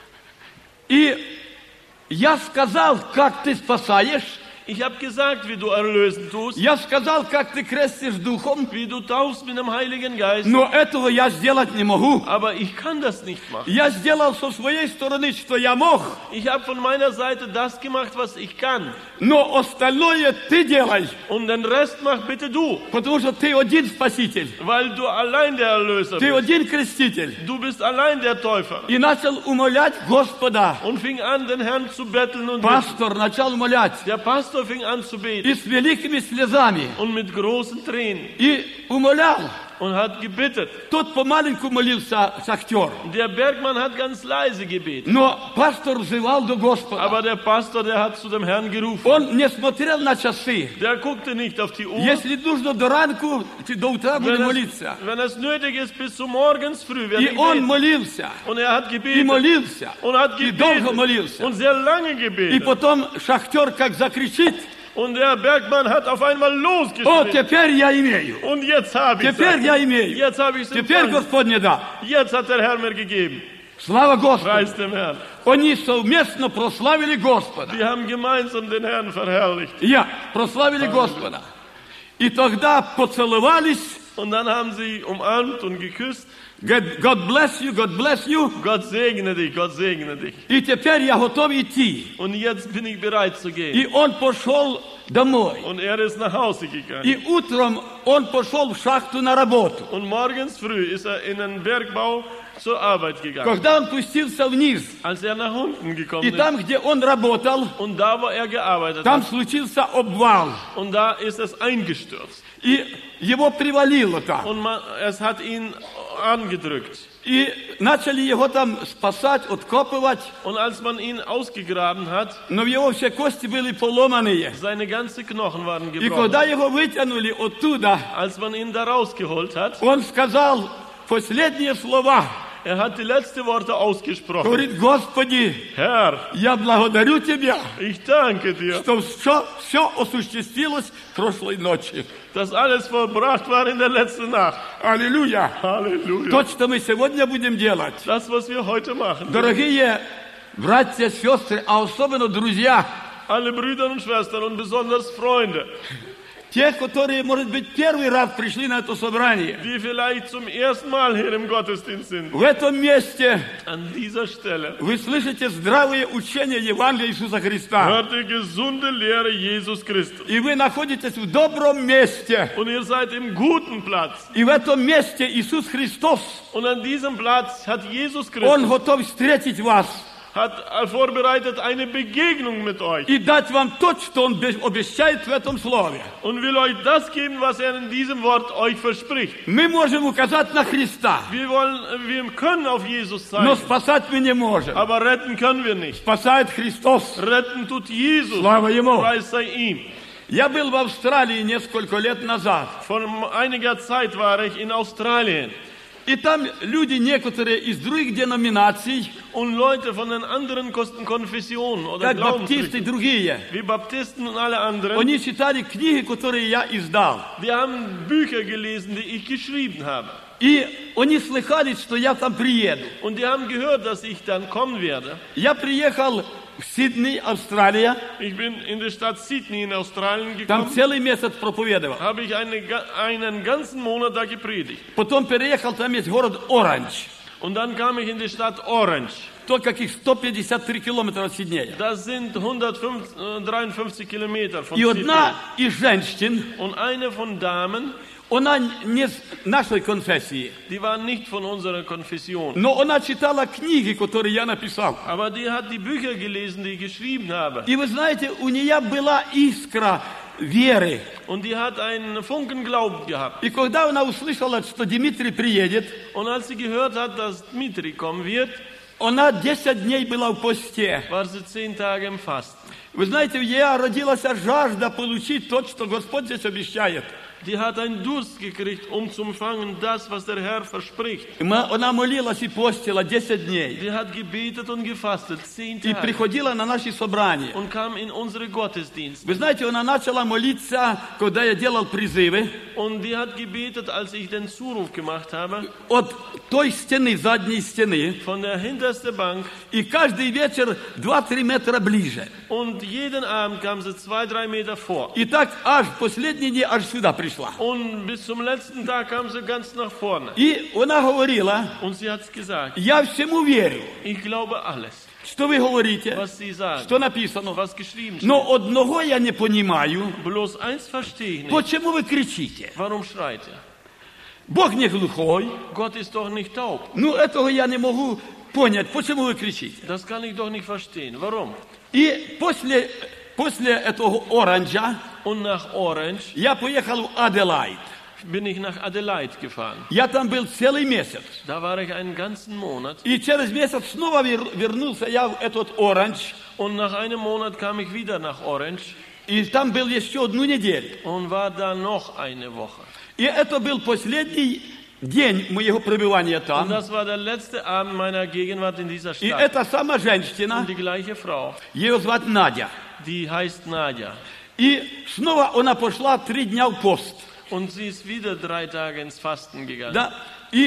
И я сказал, как ты спасаешь. Ich habe gesagt, wie du erlösen tust, Я сказал, как ты крестишь духом. wie du taufst mit dem Heiligen Geist. Но этого я сделать не могу. Aber ich kann das nicht machen. Я сделал со своей стороны, что я мог. Ich habe von meiner Seite das gemacht, was ich kann. Но остальное ты делай. Und den Rest mach bitte du, Потому что ты один спаситель. weil du allein der Erlöser Ты bist. один креститель. Du bist allein der Täufer. И начал умолять Господа. Und fing an, den Herrn zu betteln und bitten. Пастор начал умолять. Der Pastor fing an zu beten И с великими слезами. und mit großen Tränen И умолял. und hat gebittet. Тот помаленьку молился, шахтер. Der Bergmann hat ganz leise gebetet. Но пастор взывал до Господа. Aber der Pastor, der hat zu dem Herrn gerufen. Он не смотрел на часы. Der guckte nicht auf die Uhr. Если нужно до ранку, до утра Wenn будем es, молиться. wenn es nötig ist, bis zum morgens früh И werde ich он beten. молился. Und er hat И gebetet. молился. Und hat И долго gebetet. молился. Und sehr lange И gebetet. потом шахтер как закричит: Und der Bergmann hat auf einmal «О, losgeschrien. теперь я имею! Und jetzt habe ich Теперь es. я имею! Jetzt habe ich es Теперь empfangen. Господь мне дал!» Jetzt hat der Herr mir gegeben. Слава Господу! Preis dem Herrn. Они совместно прославили Господа. Die haben gemeinsam den Herrn verherrlicht. Я, прославили Господа. И тогда поцеловались. Und dann haben sie umarmt und geküsst. God, God bless you, God bless you. Gott segne dich, Gott segne dich. И теперь я готов идти. Und jetzt bin ich bereit zu gehen. И он пошел домой. Und er ist nach Hause gegangen. И утром он пошел в шахту на работу. Und morgens früh ist er in den Bergbau zur Arbeit gegangen. Когда он пустился вниз, Als er nach unten gekommen и ist, там, где он работал, und da, wo er gearbeitet там hat, случился обвал. und da ist es eingestürzt. И его привалило там. Und man, es hat ihn angedrückt. И начали его там спасать, откопывать. Und als man ihn ausgegraben hat, Но в его все кости были поломанные. seine ganzen Knochen waren И gebrochen. когда его вытянули оттуда, Als man ihn da rausgeholt hat, он сказал последние слова. er hat die letzten Worte ausgesprochen. Говорит, Господи, Herr, я благодарю Тебя, ich danke dir, что все, все осуществилось прошлой ночью. dass alles vollbracht war in der letzten Nacht. Аллилуйя. Halleluja. То, что мы сегодня будем делать. Das, was wir heute machen. Дорогие братья, сестры, а особенно друзья, Alle Brüder und Schwestern und besonders Freunde, те, которые, может быть, первый раз пришли на это собрание, die vielleicht zum ersten Mal hier im Gottesdienst sind, в этом месте an dieser Stelle вы слышите здравые учения Евангелия Иисуса Христа. hört die gesunde Lehre Jesus Christus. И вы находитесь в добром месте. Und ihr seid im guten Platz. И в этом месте Иисус Христос, Und an diesem Platz hat Jesus Он Christus готов встретить вас hat vorbereitet eine Begegnung mit euch и дать вам то, что Он обещает в этом слове. und will euch das geben, was er in diesem Wort euch verspricht. Мы можем указать на Христа, Wir wollen, wir können auf Jesus но zeigen, спасать мы не можем. aber retten können wir nicht. Спасает Христос. Retten tut Jesus. Слава Ему. Preis sei ihm. Я был в Австралии несколько лет назад. Vor einiger Zeit war ich in Australien. И там люди некоторые из других деноминаций, Und Leute von den anderen Konfessionen oder как баптисты и Glaubensrichtungen, другие, wie Baptisten und alle anderen, они читали книги, которые я издал. die haben Bücher gelesen, die ich geschrieben habe. И они слыхали, что я там приеду. Und die haben gehört, dass ich dann kommen werde. Я приехал в Сидней, Австралия, Ich bin in die Stadt Sydney in Australien там gekommen, целый месяц проповедовал. habe ich eine, einen ganzen Monat da gepredigt. Потом переехал, там есть город Оранж, Und dann kam ich in die Stadt Orange. то каких сто пятьдесят три километра от Сиднея. Das sind hundertdreiundfünfzig Kilometer von И Sydney. одна из женщин, Und eine von Damen, она не с нашей конфессии, die war nicht von unserer Konfession. но она читала книги, которые я написал. Aber die hat die Bücher gelesen, die ich geschrieben habe. И вы знаете, у нее была искра веры. Und die hat einen Funken Glauben gehabt. И когда она услышала, что Дмитрий приедет, Und als sie gehört hat, dass Dmitri kommen wird, она десять дней была в посте. war sie zehn Tage im Fasten. Вы знаете, в ней родилась жажда получить то, что Господь здесь обещает. Die hat einen Durst gekriegt, um zu empfangen das, was der Herr verspricht. И мы- Она молилась и постила десять дней. Die hat gebetet und gefastet, zehn И Tage. приходила на наши собрания. Und kam in unsere Gottesdienste. Вы знаете, она начала молиться, когда я делал призывы, Und die hat gebetet, als ich den Zuruf gemacht habe, от той стены, задней стены. von der hintersten Bank. И каждый вечер два-три метра ближе. Und jeden Abend kam sie zwei, drei Meter vor. И так аж последний день аж сюда пришла. Und bis zum letzten Tag kam sie ganz nach vorne. И она говорила, Und sie hat gesagt, я всему верю, ich glaube alles, что вы говорите, was sie sagen, что написано. was geschrieben steht. Но одного я не понимаю. Bloß eins verstehe ich nicht. Почему вы кричите? Warum schreit er? Бог не глухой. Gott ist doch nicht taub. Ну, этого я не могу понять. Почему вы кричите? Das kann ich doch nicht verstehen. Warum? И после, после этого оранжа Und nach Orange я поехал в Аделаид. bin ich nach Adelaide gefahren. Я там был целый месяц. Da war ich einen ganzen Monat. И через месяц снова вер- вернулся я в этот оранж. Und nach einem Monat kam ich wieder nach Orange И там был еще одну неделю. und war da noch eine Woche. И это был последний день моего пребывания Und там. das war der letzte Abend meiner Gegenwart in dieser И Stadt. эта сама женщина, Und die gleiche Frau, ее звать Надя. die heißt Nadja. И снова она пошла три дня в пост. Und sie ist wieder drei Tage ins Fasten gegangen. Да? И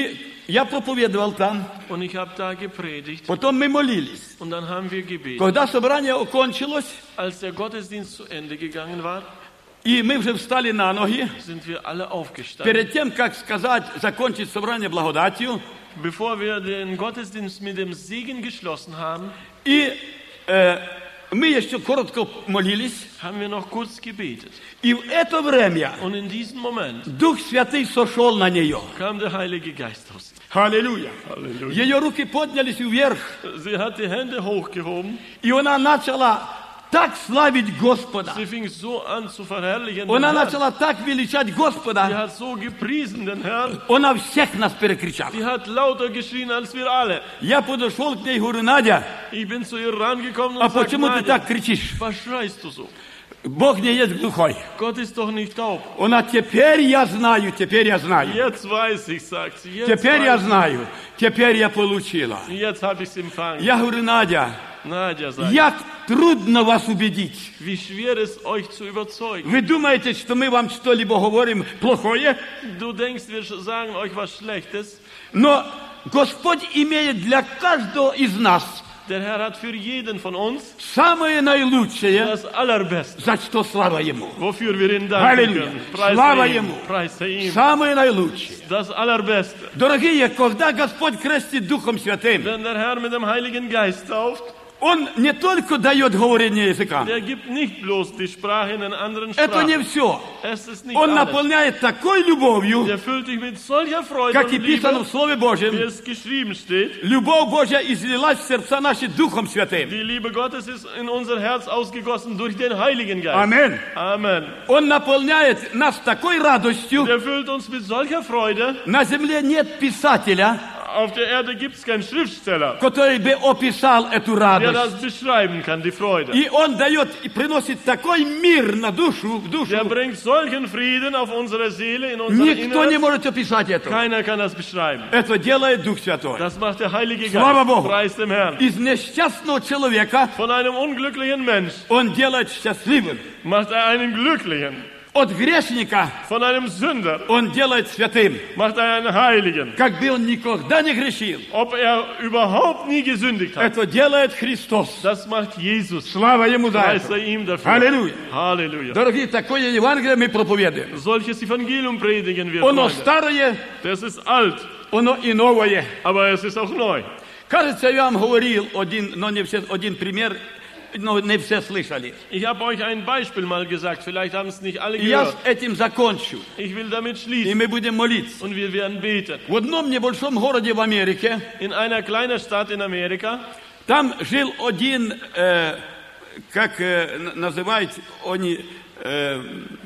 я проповедовал там, und ich habe da gepredigt потом мы молились. und dann haben wir gebetet. Когда собрание окончилось, Als der Gottesdienst zu Ende gegangen war, и мы уже встали на ноги, sind wir alle aufgestanden. перед тем, как сказать, закончить собрание благодатью, Bevor wir den Gottesdienst mit dem Segen geschlossen haben, и э, мы еще коротко молились, haben wir noch kurz gebetet. и в это время Und in diesem Moment Дух Святый сошел на нее. kam der Heilige Geist aus. Аллилуйя. Halleluja. Ее руки поднялись вверх, Sie hat die Hände hochgehoben. и она начала так славить Господа. Sie fing so an zu verherrlichen. Она Den Herrn. начала так величать Sie Господа. hat so gepriesen den Herrn. Она всех нас перекричала. Die hat lauter geschrien als wir alle. Я подошел к ней и говорю, Надя, Ich bin zu ihr rangekommen а und sagte, почему ты Nadja, так кричишь? was schreist du so? Бог не есть глухой. Gott ist doch nicht taub. Она, теперь я знаю, теперь я знаю. Jetzt weiß ich, sagt sie. Jetzt, Теперь я weiß знаю, теперь я получила. ich. Jetzt habe ich es empfangen. Я говорю, Надя, Nadja sagt, як трудно вас убедить. wie schwer es euch zu überzeugen. Вы думаете, что мы вам что-либо говорим плохое? Du denkst, wir sagen euch was Schlechtes. Но Господь имеет для каждого из нас Der Herr hat für jeden von uns самое наилучшее, das Allerbeste, за что слава Ему. wofür wir ihn danken Halleluja. können. Preis Слава sei ihm. Ему. Preis sei ihm. Самое наилучшее. Das Allerbeste. Дорогие, когда Господь крестит Духом Святым, Wenn der Herr mit dem Heiligen Geist tauft, Он не только дает говорение языкам. der gibt nicht bloß die Sprache in den anderen Это не Sprachen. все. Es ist nicht Он alles. наполняет такой любовью, Der füllt dich mit solcher Freude как и und писано Liebe, в Слове wie Божьем. es geschrieben steht. Любовь Божья излилась в сердца наши Духом Святым. Die Liebe Gottes ist in unser Herz ausgegossen durch den Heiligen Geist. Аминь. Amen. Он наполняет нас такой радостью. Der füllt uns mit solcher Freude. На земле нет писателя, Auf der Erde gibt es keinen Schriftsteller, который бы описал эту der радость. das beschreiben kann, die Freude. И он дает и приносит такой мир на душу, в душу. Der bringt solchen Frieden auf unsere Seele, in unser Никто не Inneres. может описать это. Keiner kann das beschreiben. Это делает Дух Святой. Das macht der Heilige Слава Geist. Богу. Preis dem Herrn. Из несчастного человека Von einem unglücklichen Mensch он делает счастливым. macht er einen Glücklichen. От грешника Von einem Sünder он делает святым. macht er einen Heiligen. Как бы он никогда не грешил. Ob er überhaupt nie gesündigt hat, Это делает Христос. das macht Jesus. Слава Ему за Preis это. sei ihm dafür. Halleluja. Halleluja. Дорогие, такое Евангелие мы проповедуем. Solches Evangelium predigen wir. Оно Freunde. старое, Das ist alt, оно и новое. aber es ist auch neu. Кажется, я вам говорил один, но не все, один пример, но не все слышали. Ich habe euch ein Beispiel mal gesagt, vielleicht haben es nicht alle И я gehört. с этим закончу. Ich will damit И schließen мы будем молиться. und wir werden beten. В одном небольшом городе в Америке, In einer kleinen Stadt in Amerika, там жил один, э, как э, н- называют они, э,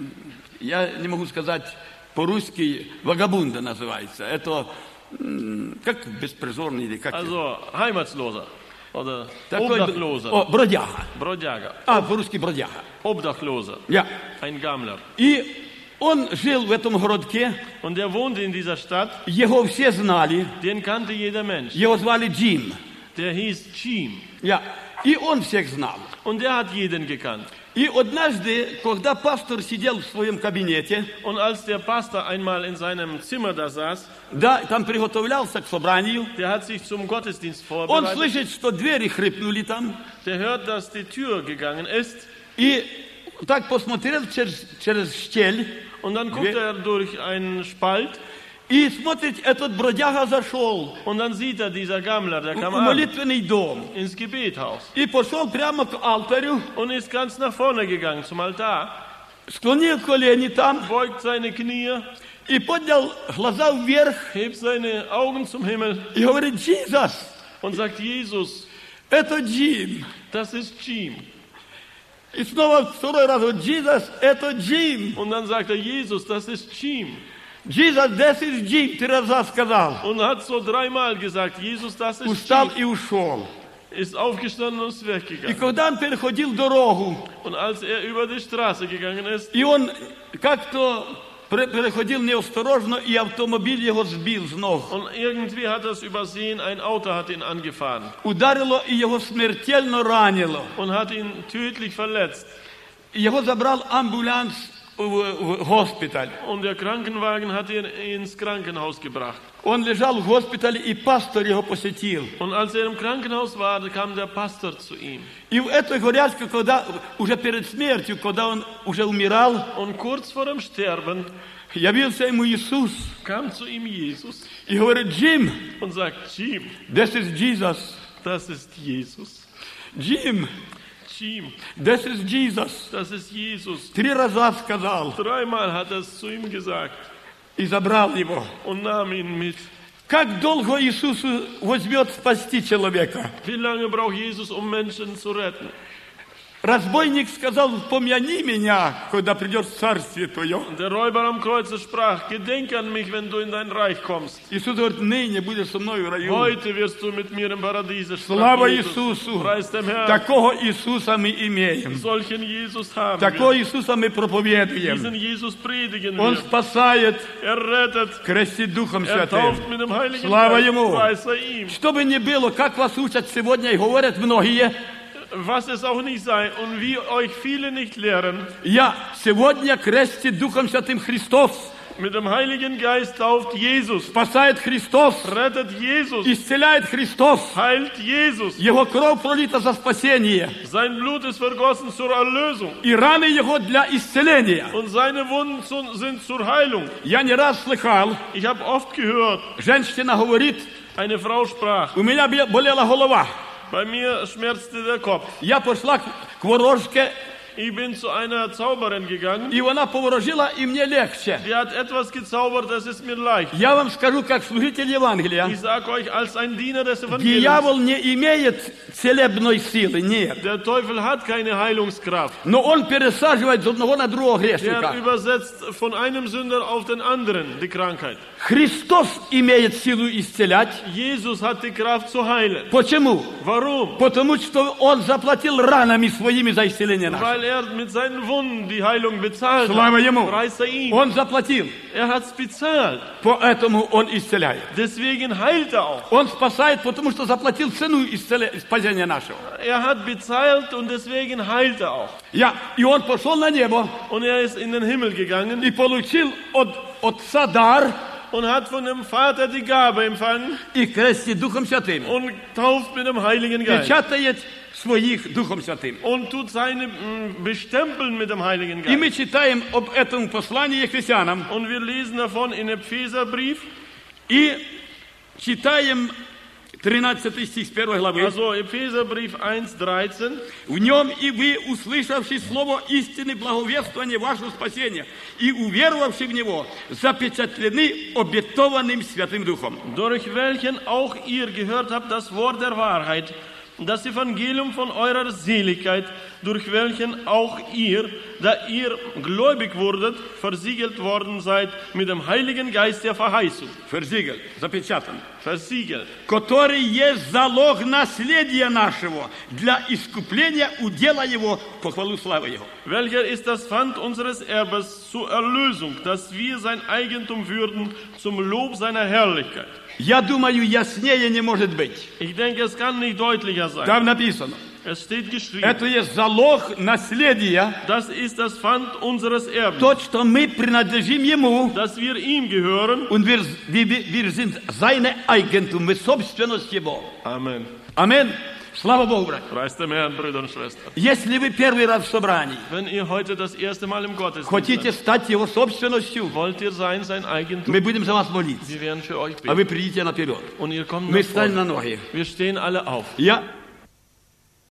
я не могу сказать по-русски, вагабунда называется. Это м, как беспризорный или как? also Heimatsloser oder Такой, Obdachloser, о, бродяга. Brodjager, А, по-русски бродяга. Obdachloser, Я. ein Gammler. И он жил в этом городке, Und er wohnte in dieser Stadt, его все знали, den kannte jeder Mensch. его звали Джим. Der hieß Jim Я. И он всех знал. und der hat jeden gekannt. И однажды, когда пастор сидел в своем кабинете, Und als der Pastor einmal in seinem Zimmer da saß, да, там приготовлялся к собранию, der hat sich zum Gottesdienst он vorbereitet, слышит, что двери хрипнули там, der hört, dass die Tür gegangen ist и так посмотрел через, через щель, und dann guckt er durch einen Spalt и смотрит, этот бродяга зашел und dann sieht er, dieser Gammler, der в kam an молитвенный дом ins Gebethaus и пошел прямо к алтарю, und ist ganz nach vorne gegangen zum Altar, склонил колени там beugt seine Knie, и поднял глаза вверх hebt seine Augen zum Himmel и говорит, Джизус, und sagt, Jesus, это Джим. das ist Jim. И снова второй раз, Джизус, это Джим. Und dann sagt er, Jesus, das ist Jim. Джизус, this is Джим, три раза сказал. Und hat so dreimal gesagt, Jesus, das ist Устал Jim. и ушел. Ist aufgestanden und ist И weggegangen. когда он переходил дорогу, Und als er über die Straße gegangen ist, и он как-то пре- переходил неосторожно, и автомобиль его сбил с ног. und irgendwie hat er es übersehen, ein Auto hat ihn angefahren Ударило и его смертельно ранило. und hat ihn tödlich verletzt. И его забрал амбуланс в, в госпиталь. Und der Krankenwagen hat ihn ins Krankenhaus gebracht. Он лежал в госпитале, и пастор его посетил. Und als er im Krankenhaus war, kam der Pastor zu ihm. И в этой горячке, когда уже перед смертью, когда он уже умирал, Und kurz vor dem Sterben явился ему Иисус kam zu ihm Jesus и говорит: Джим, und sagt, Jim, this is Jesus. das ist Jesus. Jim, Jim, this is Jesus. das ist Jesus. Три раза сказал Dreimal hat er es zu ihm gesagt и забрал его. und nahm ihn mit. Как долго Иисус возьмет спасти человека? Wie lange braucht Jesus, um Menschen zu retten? Разбойник сказал: помяни меня, когда придешь в царствие твое. Und der Räuber am Kreuze sprach, gedenk an mich, wenn du in dein Reich kommst. Иисус говорит: ныне будешь со мной в раю. Heute wirst du mit mir im Paradiese Слава sprach Jesus. Иисусу! Preis dem Herrn. Такого Иисуса мы имеем. Solchen Jesus haben Такого wir. Иисуса мы проповедуем. Diesen Jesus predigen Он wir. спасает, Er rettet, крестит Духом er Святым. tauft mit dem Heiligen Слава Geist. Ему! Preis sei ihm. Что бы ни было, как вас учат сегодня и говорят многие, Was es auch nicht sei und wie euch viele nicht lehren, я сегодня крестит Духом Святым Христос, mit dem Heiligen Geist tauft Jesus, спасает Христос, rettet Jesus, исцеляет Христос. heilt Jesus. Его кровь пролита за спасение, Sein Blut ist vergossen zur Erlösung и раны Его для исцеления. und seine Wunden zu, sind zur Heilung. Я не раз слыхал, Ich habe oft gehört, женщина говорит: eine Frau sprach, у меня болела голова. bei mir schmerzte der Kopf. Я пошла к ворожке, Ich bin zu einer Zauberin gegangen, и она поворожила, и мне легче. die hat etwas gezaubert, das ist mir leicht. Я вам скажу, как служитель Евангелия, Ich sage euch, als ein Diener des Evangeliums, дьявол не имеет целебной силы, нет. der Teufel hat keine Heilungskraft. Но он пересаживает с одного на другого Der грешника. übersetzt von einem Sünder auf den anderen die Krankheit. Христос имеет силу исцелять. Jesus hat die Kraft zu heilen. Почему? Warum? Потому что он заплатил ранами своими за исцеление наше. Weil er mit seinen Wunden die Heilung bezahlt Слава hat. Ему! Preis sei ihm. Он заплатил, Er hat es bezahlt. поэтому он исцеляет. Deswegen heilt er auch. Он спасает, потому что заплатил цену исцеля- спасения нашего. Er hat bezahlt und deswegen heilt er auch. Я, и он пошел на небо Und er ist in den Himmel gegangen и получил от Отца дар und hat von dem Vater die Gabe empfangen и крестит Духом Святым. und tauft mit dem Heiligen Geist. Печатает своих Духом Святым. Und tut seine mm, bestempeln mit dem Heiligen И мы Geist. читаем об этом послании Ефесянам Und wir lesen davon in Epheserbrief, и читаем тринадцатый стих с первой главы. also Epheserbrief eins dreizehn. В нем и вы, услышавши слово истины, благовествование ваше спасение, и уверовавши в него, запечатлены обетованным Святым Духом. Durch welchen auch ihr gehört habt das Wort der Wahrheit, das Evangelium von eurer Seligkeit, durch welchen auch ihr, da ihr gläubig wurdet, versiegelt worden seid mit dem Heiligen Geist der Verheißung. Versiegelt, запечатан. Versiegelt. Который есть залог наследия нашего для искупления удела его, похвалу славы его. Welcher ist das Pfand unseres Erbes zur Erlösung, dass wir sein Eigentum würden zum Lob seiner Herrlichkeit? Я думаю, яснее не может быть. Ich denke, es kann nicht deutlicher sein. Там написано. Es steht geschrieben, Это есть залог наследия, das ist das Pfand unseres Erbes, то, что мы принадлежим Ему, dass wir ihm gehören. und wir, wir, wir sind seine Eigentum, мы собственность Его. Amen. Аминь. Слава Богу, брат. Preis dem Herrn, Brüder und Schwestern. Если вы первый раз в собрании, Wenn ihr heute das erste Mal im Gottesdienst хотите seid, стать Его собственностью, wollt ihr sein, sein Eigentum, мы будем за вас молиться. wir werden für euch А вы beten. придите наперед. Und ihr kommt Мы nach встанем vorne. на ноги. Wir stehen alle auf. Я